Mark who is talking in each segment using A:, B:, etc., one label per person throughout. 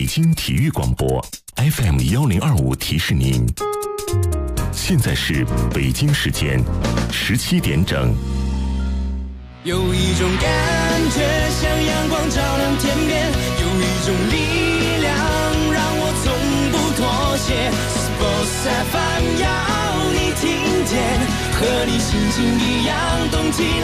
A: 北京体育广播 FM1025提示您，现在是北京时间17点整。
B: 有一种感觉像阳光照亮天边，有一种力量让我从不妥协。Sports FM 要你听见，和你心情一样动起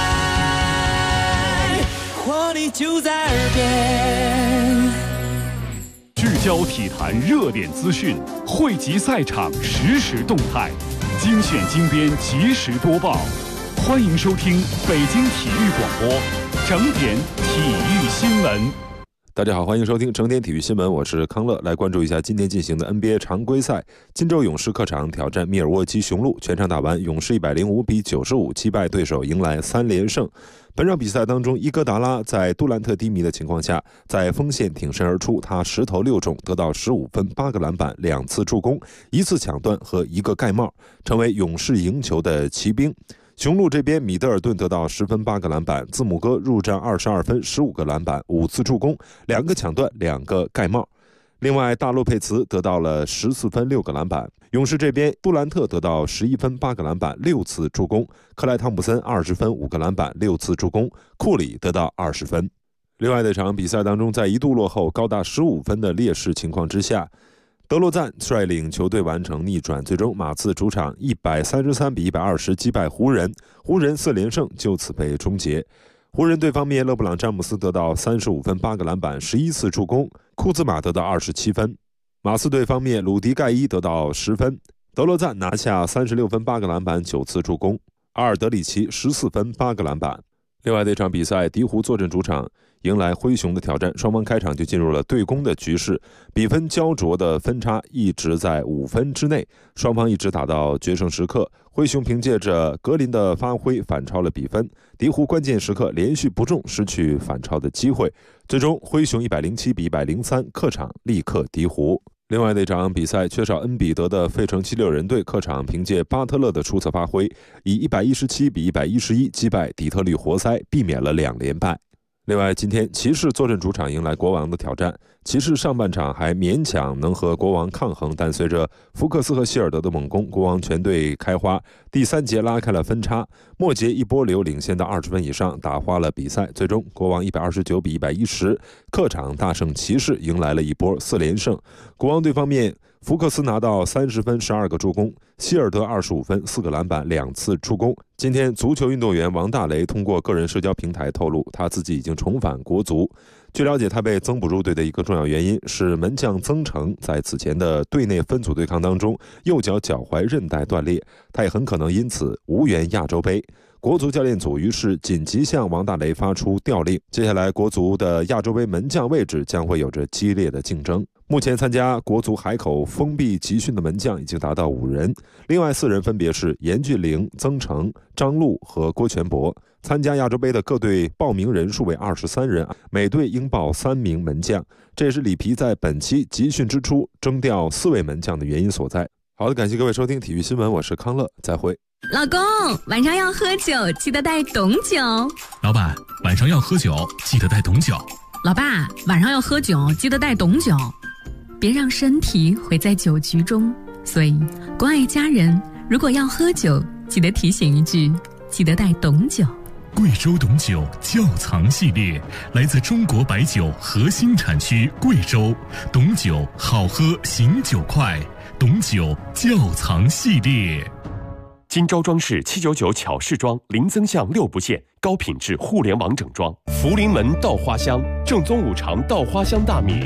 B: 来，活力就在耳边。
C: 聚焦体坛热点资讯，汇集赛场实时动态，精选精编及时播报。欢迎收听北京体育广播整点体育新闻。
D: 大家好，欢迎收听整点体育新闻，我是康乐。来关注一下今天进行的 NBA 常规赛，金州勇士客场挑战密尔沃基雄鹿，全场打完，勇士105比95击败对手，迎来3连胜。本场比赛当中，伊戈达拉在杜兰特低迷的情况下，在锋线挺身而出，他10投6中，得到15分、8个篮板、2次助攻、1次抢断和1个盖帽，成为勇士赢球的骑兵。雄鹿这边，米德尔顿得到10分8个篮板，字母哥入战22分15个篮板5次助攻2个抢断2个盖帽。另外，大洛佩茨得到了14分6个篮板。勇士这边，杜兰特得到11分8个篮板6次助攻，克莱汤普森20分5个篮板6次助攻，库里得到20分。另外的场比赛当中，在一度落后高达15分的劣势情况之下，德罗赞率领球队完成逆转，最终马刺主场133比120击败湖人，湖人4连胜就此被终结。湖人队方面，勒布朗詹姆斯得到35分8个篮板11次助攻，库兹马得到27分。马刺队方面，鲁迪盖伊得到10分，德罗赞拿下36分8个篮板9次助攻，阿尔德里奇14分8个篮板。另外的一场比赛，鹈鹕坐镇主场迎来灰熊的挑战，双方开场就进入了对攻的局势，比分焦灼的分差一直在5分之内，双方一直打到决胜时刻。灰熊凭借着格林的发挥反超了比分，鹈鹕关键时刻连续不中，失去反超的机会，最终灰熊107比103客场力克鹈鹕。另外的一场比赛，缺少恩比德的费城76人队客场凭借巴特勒的出色发挥，以117比111击败底特律活塞，避免了2连败。另外，今天骑士坐镇主场迎来国王的挑战，骑士上半场还勉强能和国王抗衡，但随着福克斯和希尔德的猛攻，国王全队开花，第3节拉开了分差，末节一波流领先到20分以上，打花了比赛，最终国王129比110客场大胜骑士，迎来了一波4连胜。国王队方面，福克斯拿到30分12个助攻，希尔德25分4个篮板2次助攻。今天足球运动员王大雷通过个人社交平台透露，他自己已经重返国足。据了解，他被增补入队的一个重要原因是门将曾诚在此前的队内分组对抗当中右脚脚踝韧带断裂，他也很可能因此无缘亚洲杯。国足教练组于是紧急向王大雷发出调令，接下来国足的亚洲杯门将位置将会有着激烈的竞争。目前参加国足海口封闭集训的门将已经达到5人，另外4人分别是严俊凌、曾诚、张路和郭全博。参加亚洲杯的各队报名人数为23人，每队应报3名门将，这也是里皮在本期集训之初征调4位门将的原因所在。好的，感谢各位收听体育新闻，我是康乐，再会。
E: 老公，晚上要喝酒，记得带董酒。
F: 老板，晚上要喝酒，记得带董酒。
E: 老爸，晚上要喝酒，记得带董酒。别让身体毁在酒局中，所以关爱家人，如果要喝酒，记得提醒一句，记得带董酒。
F: 贵州董酒窖藏系列来自中国白酒核心产区贵州，董酒好喝醒酒快，董酒窖藏系列。
G: 金招装饰799巧饰装，零增项6不限，高品质互联网整装。福临门稻花香，正宗五常稻花香大米。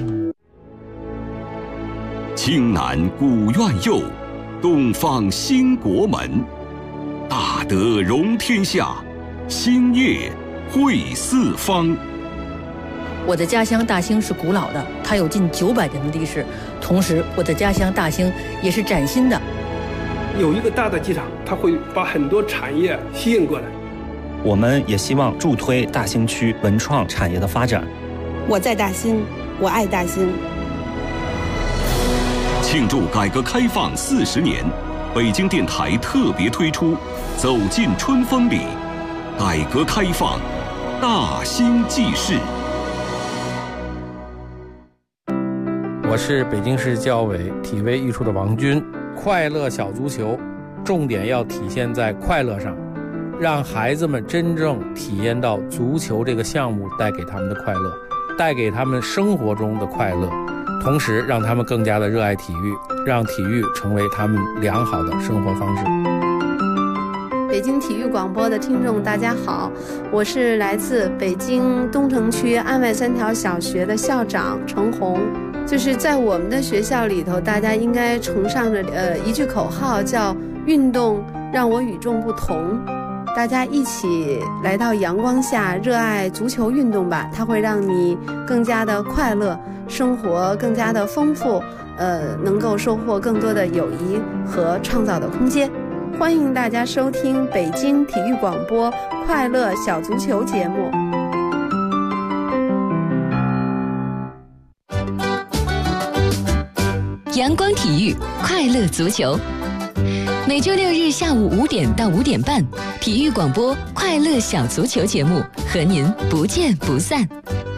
H: 青南古院右，东方兴国门。大德容天下，兴业惠四方。
I: 我的家乡大兴是古老的，它有近900年的历史。同时，我的家乡大兴也是崭新的。
J: 有一个大的机场，它会把很多产业吸引过来。
K: 我们也希望助推大兴区文创产业的发展。
L: 我在大兴，我爱大兴。
H: 庆祝改革开放40年，北京电台特别推出《走进春风里》，改革开放大兴纪事。
M: 我是北京市教委体卫艺术的王军。快乐小足球重点要体现在快乐上，让孩子们真正体验到足球这个项目带给他们的快乐，带给他们生活中的快乐，同时让他们更加的热爱体育，让体育成为他们良好的生活方式。
L: 北京体育广播的听众大家好，我是来自北京东城区安外3条小学的校长程红。就是在我们的学校里头，大家应该崇尚着一句口号，叫运动让我与众不同。大家一起来到阳光下，热爱足球运动吧，它会让你更加的快乐，生活更加的丰富，能够收获更多的友谊和创造的空间。欢迎大家收听北京体育广播快乐小足球节目。
N: 阳光体育快乐足球，每周6日下午5点到5点半，体育广播快乐小足球节目和您不见不散。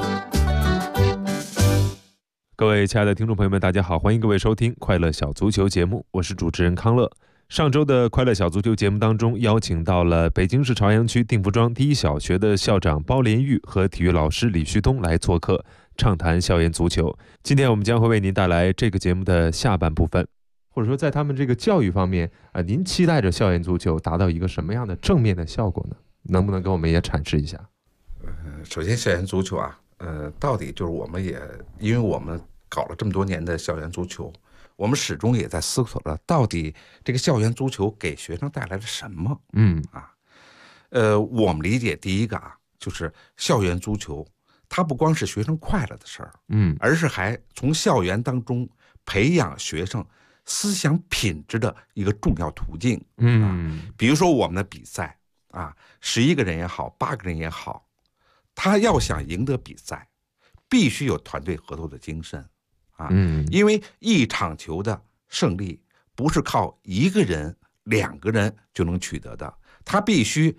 D: 各位亲爱的听众朋友们，大家好，欢迎各位收听快乐小足球节目，我是主持人康乐。上周的快乐小足球节目当中，邀请到了北京市朝阳区定福庄第一小学的校长包连玉和体育老师李旭东来做客，畅谈校园足球。今天我们将会为您带来这个节目的下半部分，或者说在他们这个教育方面您期待着校园足球达到一个什么样的正面的效果呢？能不能给我们也阐释一下？
O: 首先校园足球到底就是我们也因为我们搞了这么多年的校园足球，我们始终也在思索着到底这个校园足球给学生带来了什么。我们理解第一个就是校园足球它不光是学生快乐的事儿，而是还从校园当中培养学生思想品质的一个重要途径。比如说我们的比赛11个人也好，8个人也好，他要想赢得比赛，必须有团队合作的精神因为一场球的胜利不是靠1个人、2个人就能取得的，他必须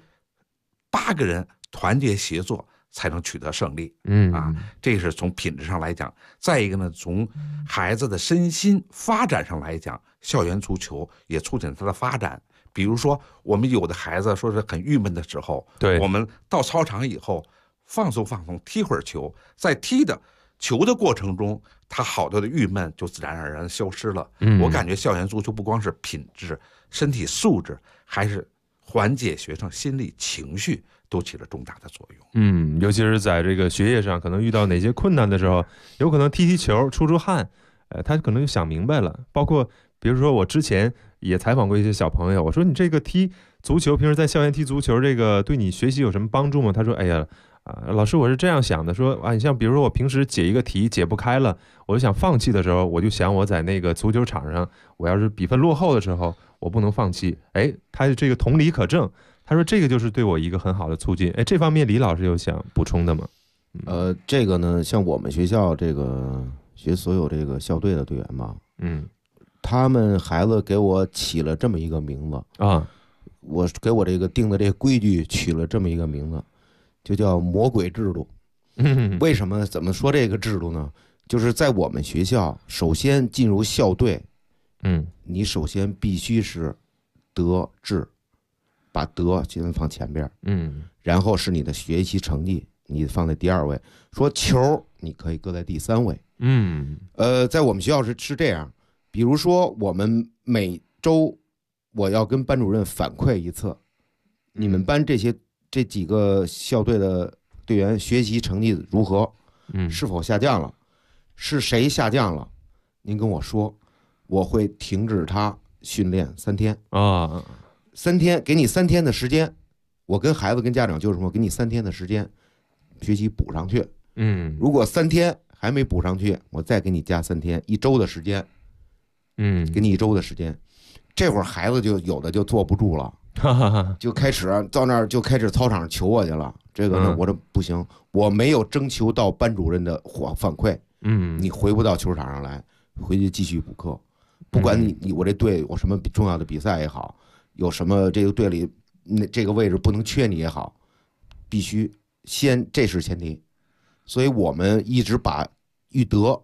O: 8个人团结协作才能取得胜利。这是从品质上来讲。再一个呢，从孩子的身心发展上来讲，校园足球也促进他的发展。比如说我们有的孩子说是很郁闷的时候，我们到操场以后放松放松，踢会儿球，在踢的球的过程中，他好多的郁闷就自然而然消失了。我感觉校园足球不光是品质、身体素质，还是缓解学生心理情绪都起了重大的作用。
D: 尤其是在这个学业上，可能遇到哪些困难的时候，有可能踢踢球、出出汗，他可能就想明白了。包括比如说我之前也采访过一些小朋友，我说你这个踢足球，平时在校园踢足球，这个对你学习有什么帮助吗？他说哎呀老师我是这样想的，说你像比如说我平时解一个题解不开了，我就想放弃的时候，我就想我在那个足球场上，我要是比分落后的时候，我不能放弃。他这个同理可证，他说这个就是对我一个很好的促进。这方面李老师有想补充的吗？
P: 这个呢，像我们学校这个学所有这个校队的队员吧，他们孩子给我起了这么一个名字我给我这个定的这个规矩取了这么一个名字，就叫魔鬼制度。为什么怎么说这个制度呢？就是在我们学校，首先进入校队，你首先必须是德智，把德先放前边，然后是你的学习成绩，你放在第2位，说球你可以搁在第3位。在我们学校是这样，比如说我们每周我要跟班主任反馈一次，你们班这几个校队的队员学习成绩如何，是否下降了，是谁下降了，您跟我说，我会停止他训练3天3天，给你3天的时间，我跟孩子跟家长就是说，给你3天的时间学习补上去。如果3天还没补上去，我再给你加3天，1周的时间，给你1周的时间。这会儿孩子就有的就坐不住了，就开始到那儿就开始操场上求我去了。这个呢，我说不行，我没有征求到班主任的反馈，你回不到球场上来，回去继续补课。不管我这队有什么重要的比赛也好，有什么这个队里这个位置不能缺你也好，必须先这是前提。所以我们一直把育德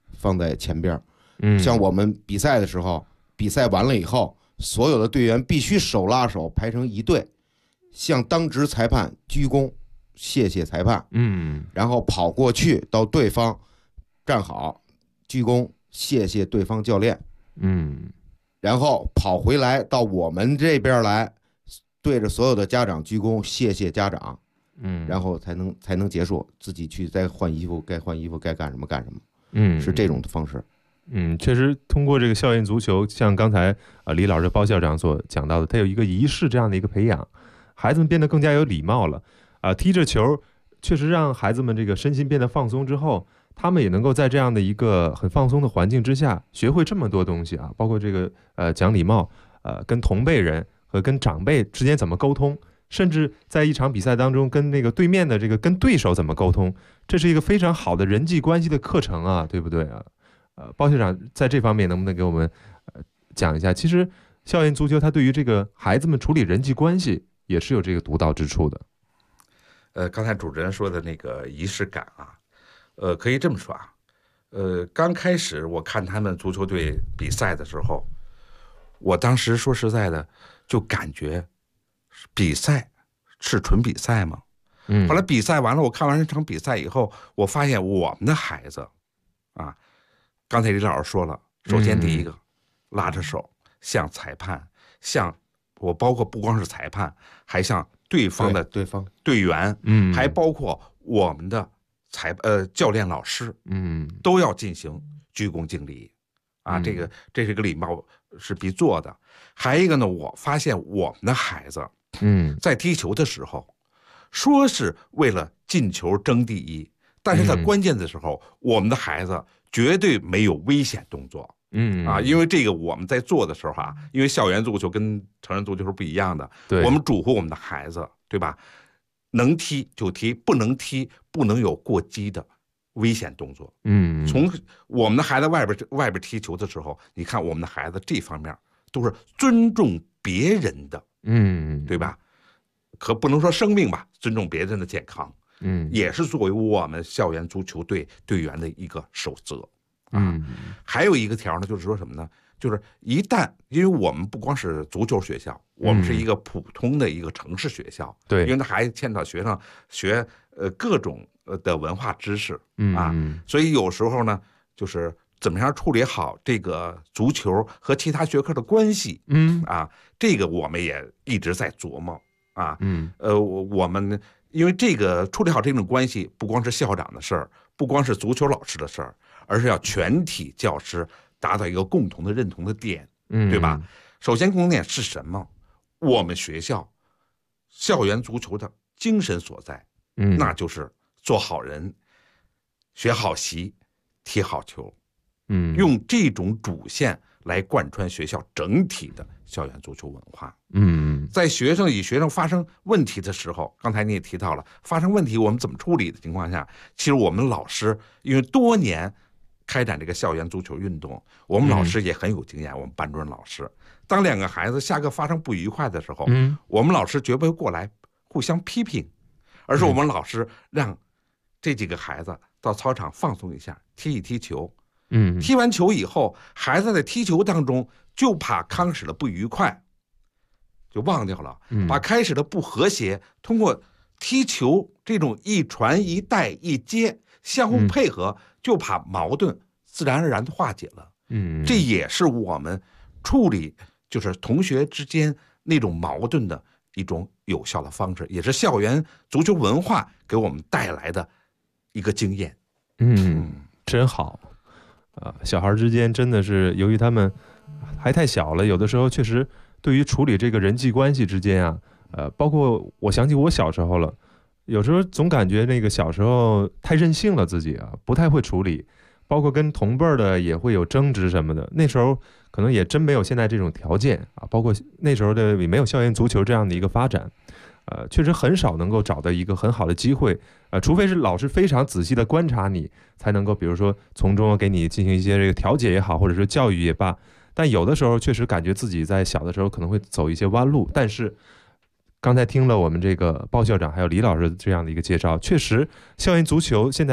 P: 放在前边。像我们比赛的时候，比赛完了以后，所有的队员必须手拉手排成一队，向当值裁判鞠躬，谢谢裁判。然后跑过去到对方站好，鞠躬，谢谢对方教练。然后跑回来到我们这边来，对着所有的家长鞠躬，谢谢家长。然后才能结束，自己去再换衣服，该换衣服，该干什么干什么。是这种的方式。
Q: 确实通过这个校园足球，像刚才李老师包校长所讲到的，它有一个仪式这样的一个培养，孩子们变得更加有礼貌了。踢着球确实让孩子们这个身心变得放松之后，他们也能够在这样的一个很放松的环境之下，学会这么多东西啊，包括这个讲礼貌，跟同辈人和跟长辈之间怎么沟通，甚至在一场比赛当中跟那个对面的这个跟对手怎么沟通，这是一个非常好的人际关系的课程啊，对不对啊？包校长在这方面能不能给我们讲一下？其实校园足球它对于这个孩子们处理人际关系也是有这个独到之处的。
O: 刚才主持人说的那个仪式感啊，可以这么说啊，刚开始我看他们足球队比赛的时候，我当时说实在的，就感觉比赛是纯比赛吗？后来比赛完了，我看完这场比赛以后，我发现我们的孩子啊，刚才李老师说了，首先第一个，拉着手向裁判，向我包括不光是裁判，还向对方的队员，还包括我们的教练老师，都要进行鞠躬敬礼啊，这是个礼貌是必做的。还一个呢，我发现我们的孩子，在踢球的时候，说是为了进球争第一，但是在关键的时候，我们的孩子绝对没有危险动作。因为这个我们在做的时候啊，因为校园足球跟成人足球是不一样的，我们嘱咐我们的孩子，对吧？能踢就踢，不能踢不能有过激的危险动作。从我们的孩子外边踢球的时候，你看我们的孩子这方面都是尊重别人的，对吧？可不能说生命吧，尊重别人的健康，也是作为我们校园足球队队员的一个守则。还有一个条呢，就是说什么呢？就是一旦，因为我们不光是足球学校，我们是一个普通的一个城市学校，因为那孩子牵扯学生学各种的文化知识啊，所以有时候呢，就是怎么样处理好这个足球和其他学科的关系，这个我们也一直在琢磨啊，我们因为这个处理好这种关系，不光是校长的事儿，不光是足球老师的事儿，而是要全体教师达到一个共同的认同的点，对吧？首先共同点是什么？我们学校校园足球的精神所在，那就是做好人，学好习，踢好球，用这种主线来贯穿学校整体的校园足球文化。在学生发生问题的时候，刚才你也提到了，发生问题我们怎么处理的情况下，其实我们老师因为多年开展这个校园足球运动，我们老师也很有经验。我们班主任老师，当两个孩子下课发生不愉快的时候，我们老师绝不会过来互相批评，而是我们老师让这几个孩子到操场放松一下，踢一踢球。踢完球以后，孩子在踢球当中就把刚始的不愉快就忘掉了，把开始的不和谐通过踢球这种一传一带一接相互配合，就把矛盾自然而然的化解了。这也是我们处理就是同学之间那种矛盾的一种有效的方式，也是校园足球文化给我们带来的一个经验。
Q: 真好。小孩之间真的是由于他们还太小了，有的时候确实对于处理这个人际关系之间啊，包括我想起我小时候了，有时候总感觉那个小时候太任性了，自己啊不太会处理，包括跟同辈的也会有争执什么的。那时候可能也真没有现在这种条件啊，包括那时候的也没有校园足球这样的一个发展，确实很少能够找到一个很好的机会，除非是老师非常仔细的观察你，才能够比如说从中给你进行一些这个调解也好，或者说教育也罢。但有的时候确实感觉自己在小的时候可能会走一些弯路。但是刚才听了我们这个包校长还有李老师这样的一个介绍，确实校园足球现在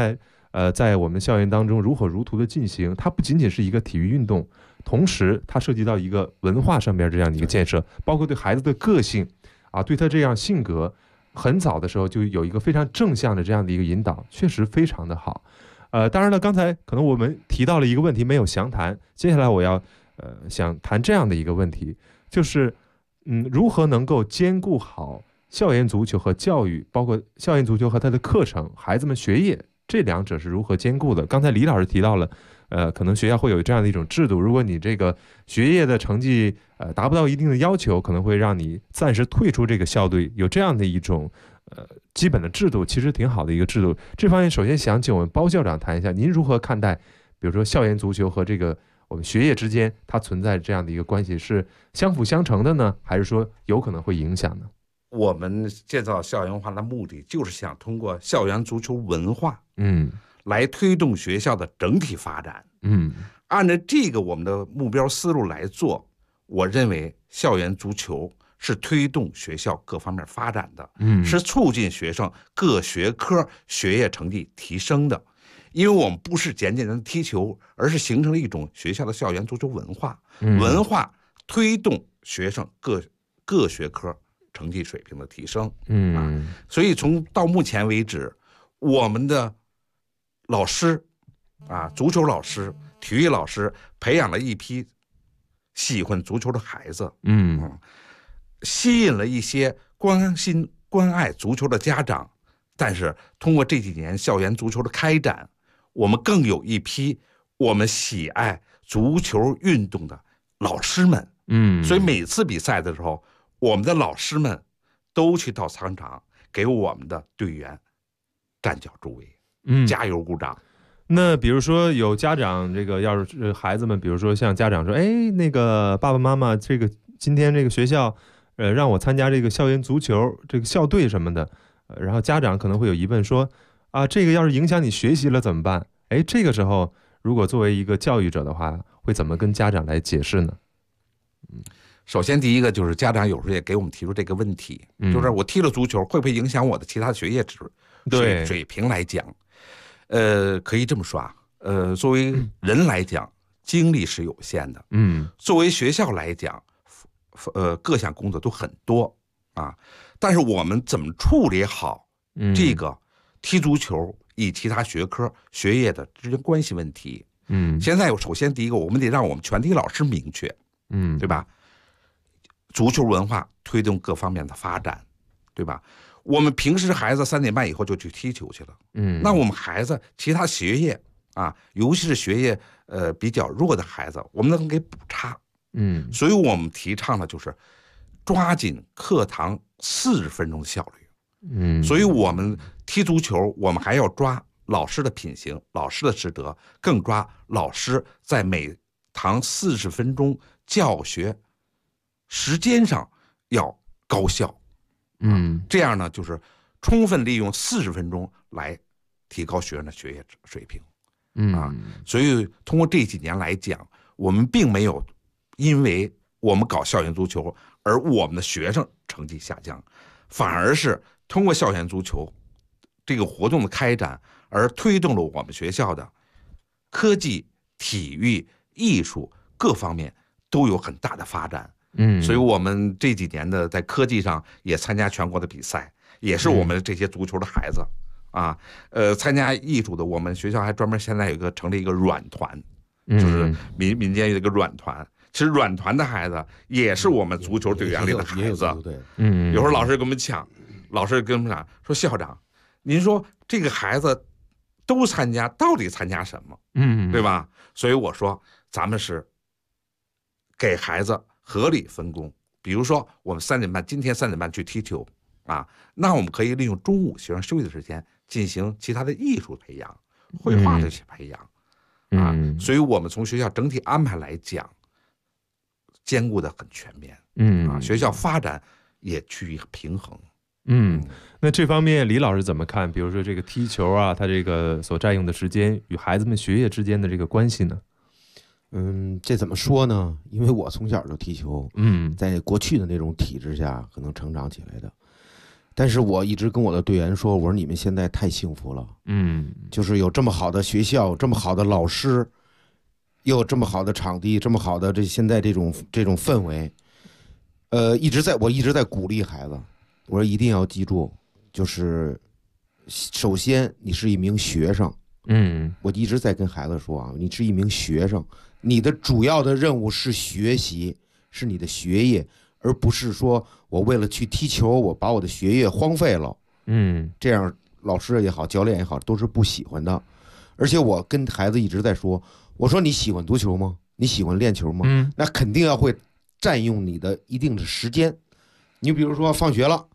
Q: 在我们校园当中如火如荼的进行。它不仅仅是一个体育运动，同时它涉及到一个文化上面这样的一个建设，包括对孩子的个性啊，对他这样性格，很早的时候就有一个非常正向的这样的一个引导，确实非常的好。当然了，刚才可能我们提到了一个问题没有详谈，接下来我要想谈这样的一个问题，就是如何能够兼顾好校园足球和教育，包括校园足球和它的课程，孩子们学业这两者是如何兼顾的？刚才李老师提到了，可能学校会有这样的一种制度，如果你这个学业的成绩达不到一定的要求，可能会让你暂时退出这个校队，有这样的一种基本的制度，其实挺好的一个制度。这方面首先想请我们包校长谈一下，您如何看待，比如说校园足球和这个我们学业之间它存在这样的一个关系，是相辅相成的呢，还是说有可能会影响呢？
O: 我们建造校园文化的目的，就是想通过校园足球文化，来推动学校的整体发展。按照这个我们的目标思路来做，我认为校园足球是推动学校各方面发展的，是促进学生各学科学业成绩提升的。因为我们不是简简单单踢球，而是形成了一种学校的校园足球文化，文化推动学生各学科成绩水平的提升。所以到目前为止，我们的老师足球老师、体育老师培养了一批喜欢足球的孩子，吸引了一些关心关爱足球的家长。但是通过这几年校园足球的开展，我们更有一批我们喜爱足球运动的老师们。所以每次比赛的时候，我们的老师们都去到操场给我们的队员站脚助威，加油鼓掌。
Q: 那比如说有家长这个要是孩子们，比如说像家长说，那个爸爸妈妈，这个今天这个学校让我参加这个校园足球这个校队什么的，然后家长可能会有疑问说这个要是影响你学习了怎么办？这个时候如果作为一个教育者的话，会怎么跟家长来解释呢？
O: 首先第一个就是家长有时候也给我们提出这个问题，就是我踢了足球会不会影响我的其他学业水平来讲，可以这么说作为人来讲，精力是有限的，作为学校来讲，各项工作都很多但是我们怎么处理好这个踢足球与其他学科学业的之间关系问题？现在首先第一个，我们得让我们全体老师明确，对吧？足球文化推动各方面的发展，对吧？我们平时孩子3点半以后就去踢球去了，那我们孩子其他学业尤其是学业比较弱的孩子，我们能给补差，所以我们提倡的就是抓紧课堂40分钟的效率，所以我们踢足球，我们还要抓老师的品行、老师的师德，更抓老师在每堂40分钟教学时间上要高效，这样呢就是充分利用40分钟来提高学生的学业水平，所以通过这几年来讲，我们并没有因为我们搞校园足球而我们的学生成绩下降，反而是通过校园足球这个活动的开展，而推动了我们学校的科技、体育、艺术各方面都有很大的发展。所以我们这几年的在科技上也参加全国的比赛，也是我们这些足球的孩子参加艺术的，我们学校还专门现在成立一个软团，就是民间有一个软团。其实软团的孩子也是我们足球队员里的孩子，有时候老师跟我们抢，老师跟我们讲说，校长，您说这个孩子都参加，到底参加什么？对吧？所以我说咱们是给孩子合理分工，比如说我们今天3点半去踢球那我们可以利用中午学生休息的时间进行其他的艺术培养、绘画这些培养所以我们从学校整体安排来讲，兼顾的很全面，学校发展也趋于平衡。
Q: 那这方面李老师怎么看？比如说这个踢球它这个所占用的时间与孩子们学业之间的这个关系呢？
P: 这怎么说呢？因为我从小就踢球，在过去的那种体制下可能成长起来的。 但是我一直跟我的队员说，我说你们现在太幸福了，就是有这么好的学校，这么好的老师，又有这么好的场地，这么好的现在这种氛围，我一直在鼓励孩子，我说一定要记住，就是首先你是一名学生，我一直在跟孩子说啊，你是一名学生，你的主要的任务是学习，是你的学业。而不是说我为了去踢球，我把我的学业荒废了，这样老师也好，教练也好，都是不喜欢的。而且我跟孩子一直在说，我说你喜欢足球吗？你喜欢练球吗？那肯定要会占用你的一定的时间。你比如说放学了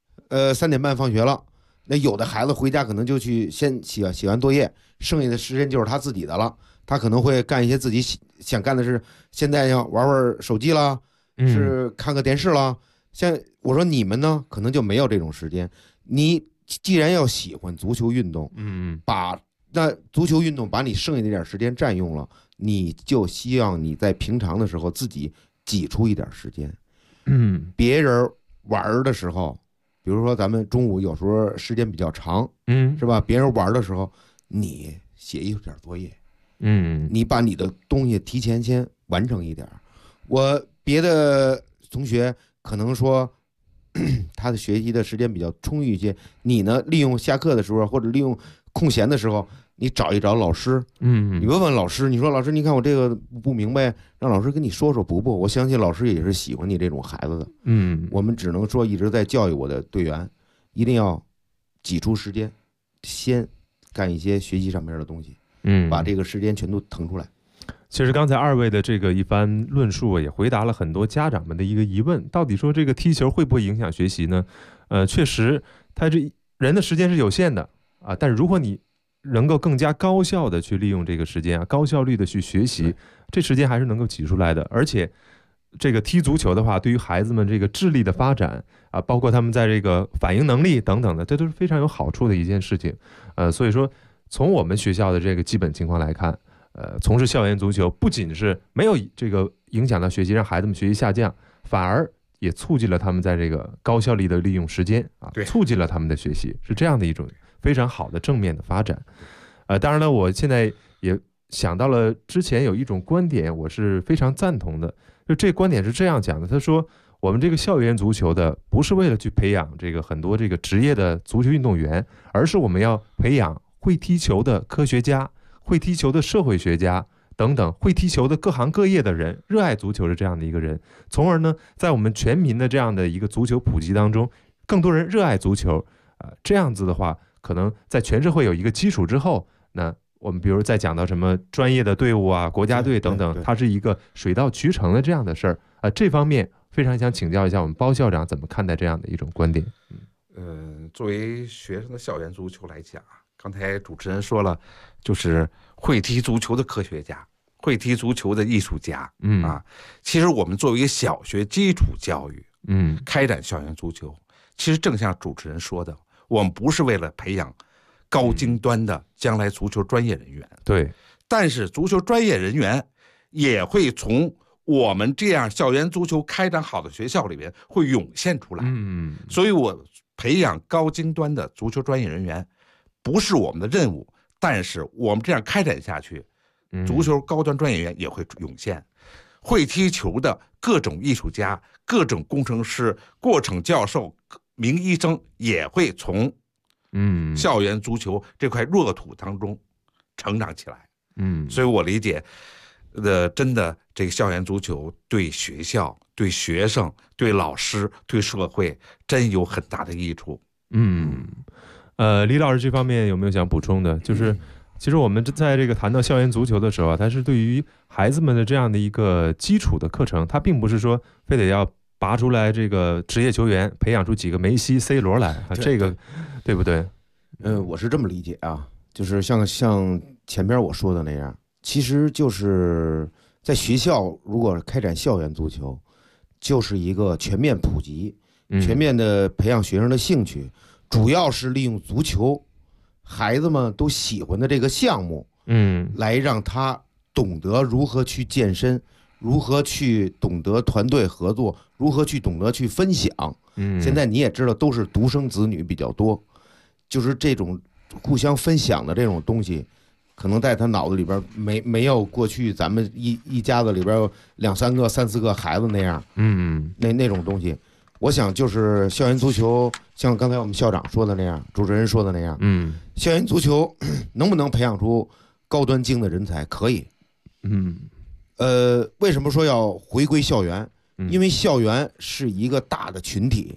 P: ，3点半放学了，那有的孩子回家可能就去先写完作业，剩下的时间就是他自己的了。他可能会干一些自己想干的事，现在要玩手机啦，是看个电视啦。像我说你们呢，可能就没有这种时间。你既然要喜欢足球运动，把那足球运动把你剩下的点时间占用了，你就希望你在平常的时候自己挤出一点时间。别人玩的时候，比如说咱们中午有时候时间比较长，是吧？别人玩的时候，你写一点作业，你把你的东西提前先完成一点。我别的同学可能说他的学习的时间比较充裕一些，你呢利用下课的时候或者利用空闲的时候，你找一找老师，你问问老师，你说老师，你看我这个不明白，让老师跟你说说不，我相信老师也是喜欢你这种孩子的。我们只能说一直在教育我的队员，一定要挤出时间，先干一些学习上面的东西，把这个时间全都腾出来。
Q: 其实刚才二位的这个一番论述也回答了很多家长们的一个疑问，到底说这个踢球会不会影响学习呢？确实，他这人的时间是有限的啊，但是如果你能够更加高效的去利用这个时间啊，高效率的去学习，这时间还是能够挤出来的。而且这个踢足球的话，对于孩子们这个智力的发展啊，包括他们在这个反应能力等等的，这都是非常有好处的一件事情。所以说从我们学校的这个基本情况来看，从事校园足球不仅是没有这个影响到学习，让孩子们学习下降，反而也促进了他们在这个高效率的利用时间啊，促进了他们的学习，是这样的一种非常好的正面的发展。当然了，我现在也想到了之前有一种观点，我是非常赞同的。就这观点是这样讲的，他说我们这个校园足球的不是为了去培养这个很多这个职业的足球运动员，而是我们要培养会踢球的科学家，会踢球的社会学家等等，会踢球的各行各业的人，热爱足球的这样的一个人，从而呢，在我们全民的这样的一个足球普及当中，更多人热爱足球，这样子的话，可能在全社会有一个基础之后，那我们比如再讲到什么专业的队伍啊、国家队等等，它是一个水到渠成的这样的事儿这方面非常想请教一下我们包校长怎么看待这样的一种观点。
O: 作为学生的校园足球来讲，刚才主持人说了，就是会踢足球的科学家，会踢足球的艺术家，其实我们作为小学基础教育，开展校园足球，其实正像主持人说的，我们不是为了培养高精端的将来足球专业人员，
Q: 对，
O: 但是足球专业人员也会从我们这样校园足球开展好的学校里边会涌现出来，所以我培养高精端的足球专业人员不是我们的任务，但是我们这样开展下去，足球高端专业员也会涌现，会踢球的各种艺术家、各种工程师、过程教授、名医生也会从校园足球这块热土当中成长起来。所以我理解真的这个校园足球对学校、对学生、对老师、对社会真有很大的益处。
Q: 李老师这方面有没有想补充的？就是其实我们在这个谈到校园足球的时候啊，它是对于孩子们的这样的一个基础的课程，它并不是说非得要拔出来这个职业球员，培养出几个梅西、C 罗来，这个对不对？
P: 我是这么理解啊，就是像前边我说的那样，其实就是在学校如果开展校园足球，就是一个全面普及、全面的培养学生的兴趣，主要是利用足球孩子们都喜欢的这个项目，来让他懂得如何去健身，如何去懂得团队合作，如何去懂得去分享， 现在你也知道，都是独生子女比较多，就是这种互相分享的这种东西，可能在他脑子里边没有过去咱们一家子里边2、3个、3、4个孩子那样，那种东西。我想就是校园足球，像刚才我们校长说的那样，主持人说的那样，校园足球能不能培养出高端精的人才？可以，为什么说要回归校园？因为校园是一个大的群体，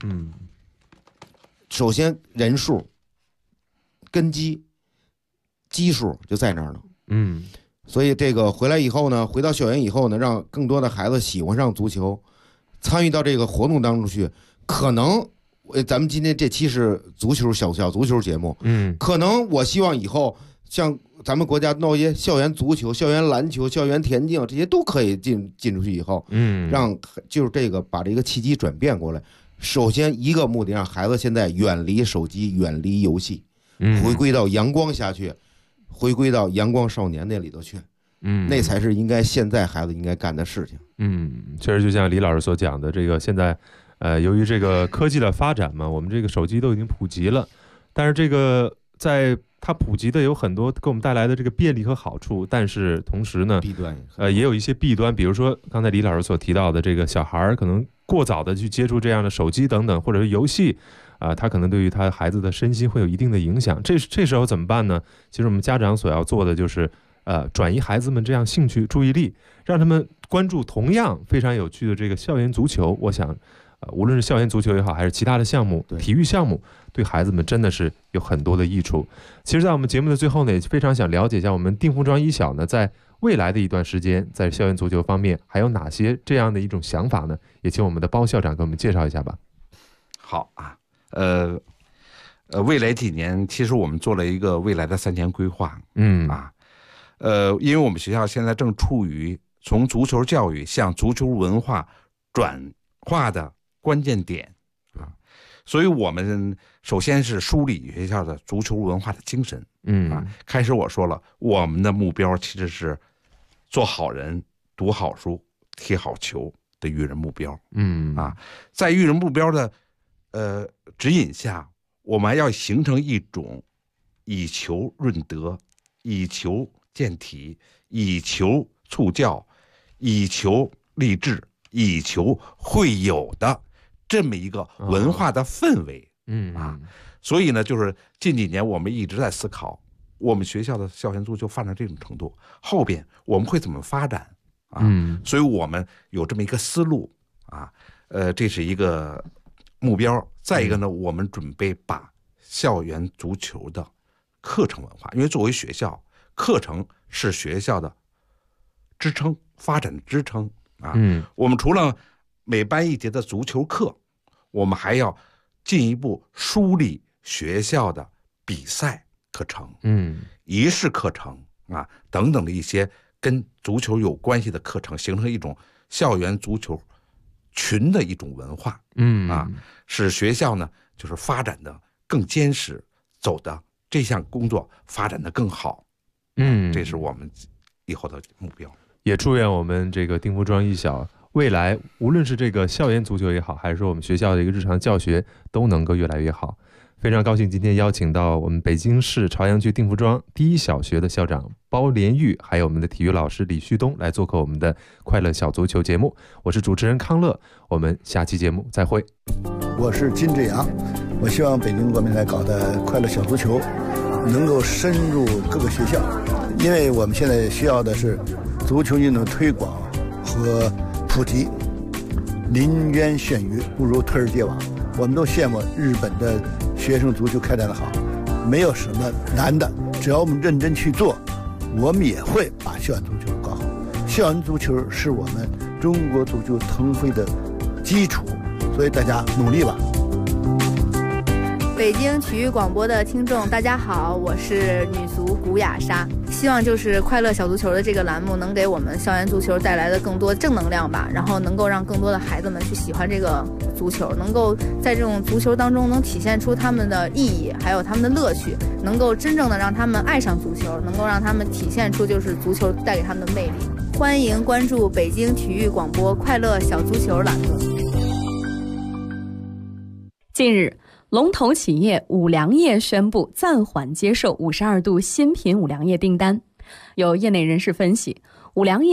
P: 首先人数、根基数就在那儿呢，所以这个回来以后呢，回到校园以后呢，让更多的孩子喜欢上足球。参与到这个活动当中去，可能咱们今天这期是足球小足球节目，可能我希望以后像咱们国家弄一些校园足球、校园篮球、校园田径这些都可以进出去以后，让就是这个把这个契机转变过来。首先一个目的，让孩子现在远离手机、远离游戏，回归到阳光下去，回归到阳光少年那里头去。那才是应该现在孩子应该干的事情。
Q: 确实就像李老师所讲的，这个现在，由于这个科技的发展嘛，我们这个手机都已经普及了，但是这个在它普及的有很多给我们带来的这个便利和好处，但是同时呢，
P: 弊端
Q: 也有一些弊端，比如说刚才李老师所提到的，这个小孩可能过早的去接触这样的手机等等，或者是游戏。他可能对于他孩子的身心会有一定的影响。这时候怎么办呢？其实我们家长所要做的就是转移孩子们这样兴趣注意力，让他们关注同样非常有趣的这个校园足球。我想无论是校园足球也好，还是其他的项目，体育项目，对孩子们真的是有很多的益处。其实在我们节目的最后呢，也非常想了解一下我们定福庄一小呢，在未来的一段时间，在校园足球方面还有哪些这样的一种想法呢？也请我们的包校长给我们介绍一下吧。
O: 好啊，未来几年其实我们做了一个未来的3年规划，因为我们学校现在正处于从足球教育向足球文化转化的关键点所以我们首先是梳理学校的足球文化的精神，开始我说了，我们的目标其实是做好人、读好书、踢好球的育人目标，在育人目标的指引下，我们还要形成一种以球润德、以球健体、以球促教、以球励志、以球会友的这么一个文化的氛围，所以呢，就是近几年我们一直在思考，我们学校的校园足球发展这种程度，后边我们会怎么发展所以我们有这么一个思路这是一个目标。再一个呢，我们准备把校园足球的课程文化，因为作为学校，课程是学校的支撑、发展的支撑我们除了每班1节的足球课，我们还要进一步梳理学校的比赛课程、仪式课程等等的一些跟足球有关系的课程，形成一种校园足球群的一种文化，使学校呢就是发展的更坚实，走的这项工作发展的更好，这是我们以后的目标。
Q: 也祝愿我们这个定福庄一小未来，无论是这个校园足球也好，还是说我们学校的一个日常教学，都能够越来越好。非常高兴今天邀请到我们北京市朝阳区定福庄第一小学的校长包连玉，还有我们的体育老师李旭东来做客我们的快乐小足球节目。我是主持人康乐，我们下期节目再会。
R: 我是金志阳，我希望北京国民来搞的快乐小足球能够深入各个学校，因为我们现在需要的是足球运动推广和普及。临渊羡鱼，不如退而结网。我们都羡慕日本的学生足球开展的好，没有什么难的，只要我们认真去做，我们也会把校园足球搞好。校园足球是我们中国足球腾飞的基础，所以大家努力吧。
L: 北京体育广播的听众大家好，我是女足古雅莎。希望就是快乐小足球的这个栏目能给我们校园足球带来的更多正能量吧，然后能够让更多的孩子们去喜欢这个足球，能够在这种足球当中能体现出他们的意义，还有他们的乐趣，能够真正的让他们爱上足球，能够让他们体现出就是足球带给他们的魅力。欢迎关注北京体育广播快乐小足球栏目。
S: 近日，龙头企业五粮液宣布暂缓接受52度新品五粮液订单。有业内人士分析，五粮液